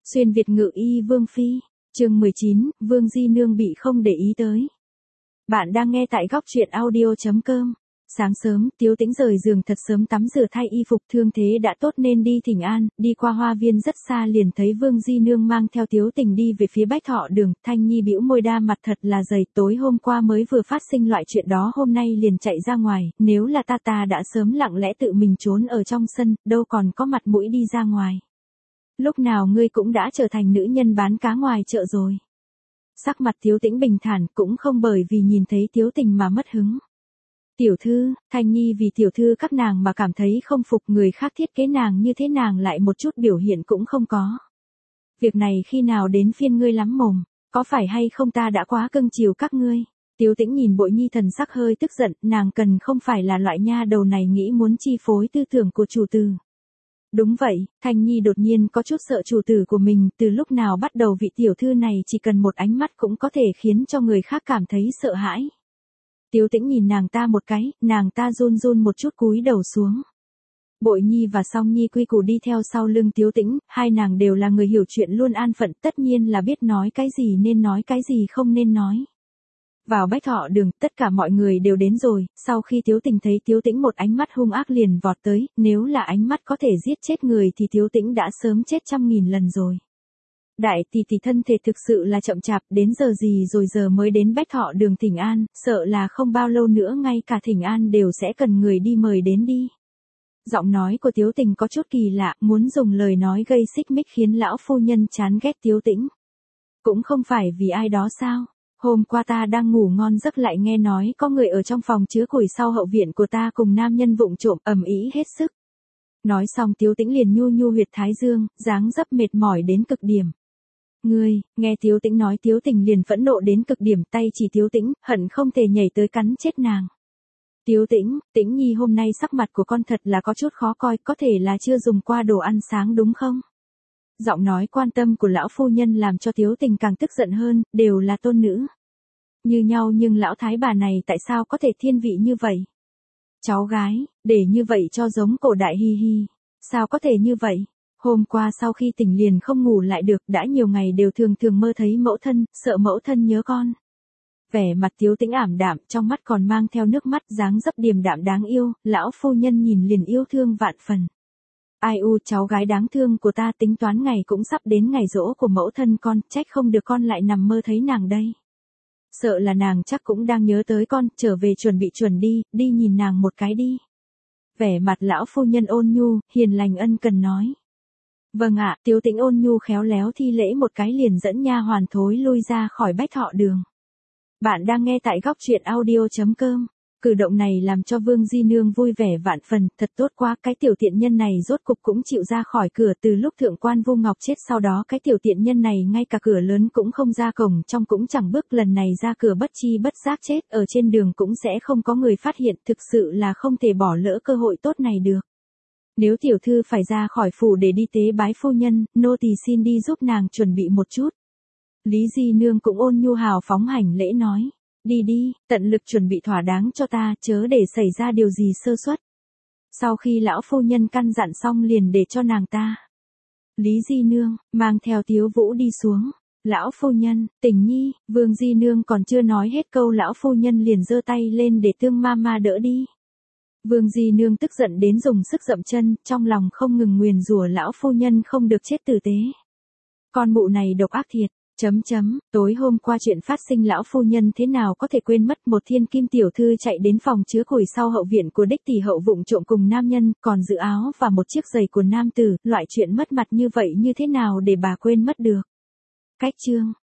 Xuyên Việt ngự y Vương Phi, chương 19, Vương Di Nương bị không để ý tới. Bạn đang nghe tại góc truyện audio.com. Sáng sớm, Tiếu Tĩnh rời giường thật sớm tắm rửa thay y phục thương thế đã tốt nên đi thỉnh an, đi qua hoa viên rất xa liền thấy Vương Di Nương mang theo Tiếu Tình đi về phía Bách Thọ Đường, Thanh Nhi bĩu môi đa mặt thật là dày, tối hôm qua mới vừa phát sinh loại chuyện đó hôm nay liền chạy ra ngoài, nếu là ta đã sớm lặng lẽ tự mình trốn ở trong sân, đâu còn có mặt mũi đi ra ngoài. Lúc nào ngươi cũng đã trở thành nữ nhân bán cá ngoài chợ rồi. Sắc mặt Tiếu Tĩnh bình thản cũng không bởi vì nhìn thấy Tiếu Tình mà mất hứng. Tiểu thư, Thanh Nhi vì tiểu thư các nàng mà cảm thấy không phục, người khác thiết kế nàng như thế nàng lại một chút biểu hiện cũng không có. Việc này khi nào đến phiên ngươi lắm mồm, có phải hay không ta đã quá cưng chiều các ngươi. Tiếu Tĩnh nhìn Bội Nhi thần sắc hơi tức giận, nàng cần không phải là loại nha đầu này nghĩ muốn chi phối tư tưởng của chủ tử. Đúng vậy, Thanh Nhi đột nhiên có chút sợ chủ tử của mình, từ lúc nào bắt đầu vị tiểu thư này chỉ cần một ánh mắt cũng có thể khiến cho người khác cảm thấy sợ hãi. Tiếu Tĩnh nhìn nàng ta một cái, nàng ta run run một chút cúi đầu xuống. Bội Nhi và Song Nhi quy củ đi theo sau lưng Tiếu Tĩnh, hai nàng đều là người hiểu chuyện luôn an phận, tất nhiên là biết nói cái gì nên nói cái gì không nên nói. Vào Bách Thọ Đường, tất cả mọi người đều đến rồi, sau khi Tiếu Tình thấy Tiếu Tĩnh một ánh mắt hung ác liền vọt tới, nếu là ánh mắt có thể giết chết người thì Tiếu Tĩnh đã sớm chết 100.000 lần rồi. Đại tỷ tỷ thân thể thực sự là chậm chạp, đến giờ gì rồi giờ mới đến Bách Thọ Đường thỉnh an, sợ là không bao lâu nữa ngay cả thỉnh an đều sẽ cần người đi mời đến đi. Giọng nói của Tiếu Tình có chút kỳ lạ, muốn dùng lời nói gây xích mích khiến lão phu nhân chán ghét Tiếu Tĩnh. Cũng không phải vì ai đó sao? Hôm qua ta đang ngủ ngon giấc lại nghe nói có người ở trong phòng chứa củi sau hậu viện của ta cùng nam nhân vụng trộm ầm ĩ hết sức. Nói xong Tiếu Tĩnh liền nhu nhu huyệt thái dương, dáng dấp mệt mỏi đến cực điểm. Ngươi, nghe Tiếu Tĩnh nói Tiếu Tình liền phẫn nộ đến cực điểm, tay chỉ Tiếu Tĩnh, hận không thể nhảy tới cắn chết nàng. Tiếu Tĩnh, Tĩnh Nhi hôm nay sắc mặt của con thật là có chút khó coi, có thể là chưa dùng qua đồ ăn sáng đúng không? Giọng nói quan tâm của lão phu nhân làm cho Tiếu Tình càng tức giận hơn, đều là tôn nữ. Như nhau nhưng lão thái bà này tại sao có thể thiên vị như vậy? Cháu gái, để như vậy cho giống cổ đại hi hi. Sao có thể như vậy? Hôm qua sau khi tỉnh liền không ngủ lại được, đã nhiều ngày đều thường mơ thấy mẫu thân, sợ mẫu thân nhớ con. Vẻ mặt Tiếu Tĩnh ảm đạm, trong mắt còn mang theo nước mắt, dáng dấp điềm đạm đáng yêu, lão phu nhân nhìn liền yêu thương vạn phần. Ai u, cháu gái đáng thương của ta, tính toán ngày cũng sắp đến ngày giỗ của mẫu thân con, trách không được con lại nằm mơ thấy nàng đây. Sợ là nàng chắc cũng đang nhớ tới con, trở về chuẩn đi nhìn nàng một cái đi. Vẻ mặt lão phu nhân ôn nhu, hiền lành ân cần nói. Vâng ạ, Tiếu Tĩnh ôn nhu khéo léo thi lễ một cái liền dẫn nha hoàn thối lui ra khỏi Bách Thọ Đường. Bạn đang nghe tại góc truyện audio.com. Cử động này làm cho Vương Di Nương vui vẻ vạn phần, thật tốt quá, cái tiểu tiện nhân này rốt cục cũng chịu ra khỏi cửa, từ lúc thượng quan Vu Ngọc chết sau đó cái tiểu tiện nhân này ngay cả cửa lớn cũng không ra, cổng trong cũng chẳng bước, lần này ra cửa bất chi bất giác chết, ở trên đường cũng sẽ không có người phát hiện, thực sự là không thể bỏ lỡ cơ hội tốt này được. Nếu tiểu thư phải ra khỏi phủ để đi tế bái phu nhân, nô tỳ xin đi giúp nàng chuẩn bị một chút. Lý Di Nương cũng ôn nhu hào phóng hành lễ nói. Đi, tận lực chuẩn bị thỏa đáng cho ta, chớ để xảy ra điều gì sơ suất. Sau khi lão phu nhân căn dặn xong liền để cho nàng ta. Lý Di Nương, mang theo Tiếu Vũ đi xuống. Lão phu nhân, Tình Nhi, Vương Di Nương còn chưa nói hết câu lão phu nhân liền giơ tay lên để Tương Mama đỡ đi. Vương Di Nương tức giận đến dùng sức dậm chân, trong lòng không ngừng nguyền rủa lão phu nhân không được chết tử tế. Con mụ này độc ác thiệt. Tối hôm qua chuyện phát sinh lão phu nhân thế nào có thể quên mất, một thiên kim tiểu thư chạy đến phòng chứa củi sau hậu viện của đích tỷ hậu vụng trộm cùng nam nhân, còn giữ áo và một chiếc giày của nam tử, loại chuyện mất mặt như vậy như thế nào để bà quên mất được. Cách chương,